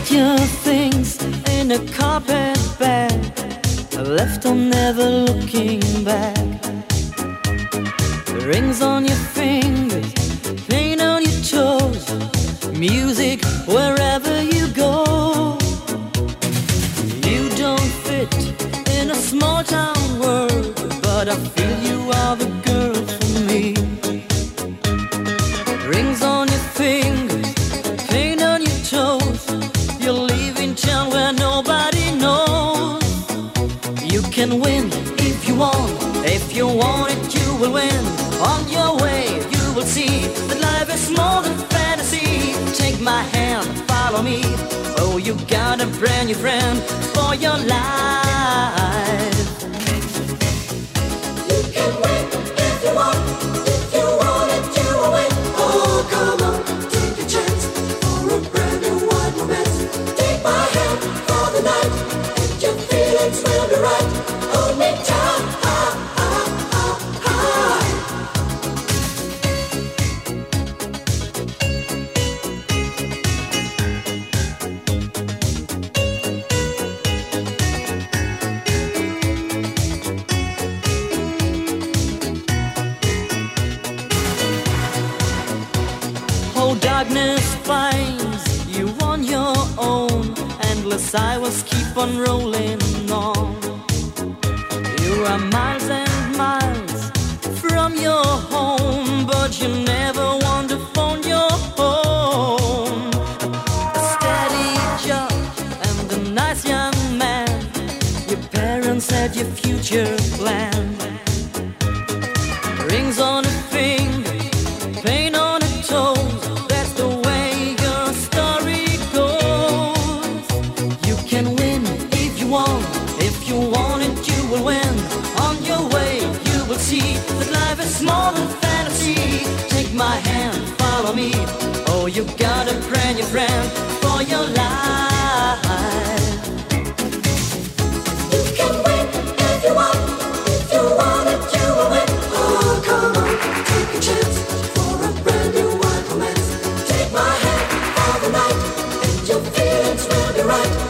your things in a carpet bag, left on never looking back. Rings on your fingers, paint on your toes, music wherever you go. You don't fit in a small town world, but I feel you are the girl for me. Rings on your fingers, paint on your toes, you're leaving town where nobody knows. You can win if you want it you will win. On your way you will see that life is more than fantasy. Take my hand, follow me. Oh, you got a brand new friend for your life. You can win if you want it you will win. Oh, come on, take a chance for a brand new wide romance. Take my hand for the night and your feelings will be right. Hold me tight. Oh, darkness finds you on your own. Endless hours keep on rolling on. You are miles and miles from your home, but you never want to phone your home. A steady job and a nice young man, your parents had your future planned. Rings on a finger, paint on a toe, that's the way your story goes. You can win if you want it you will win. On your way you will see that life is more than fantasy. Take my hand, follow me. Oh, you got a brand new friend for your life. You can win if you want it you will win. Oh, come on, take a chance for a brand new wide romance. Take my hand for the night and your feelings will be right.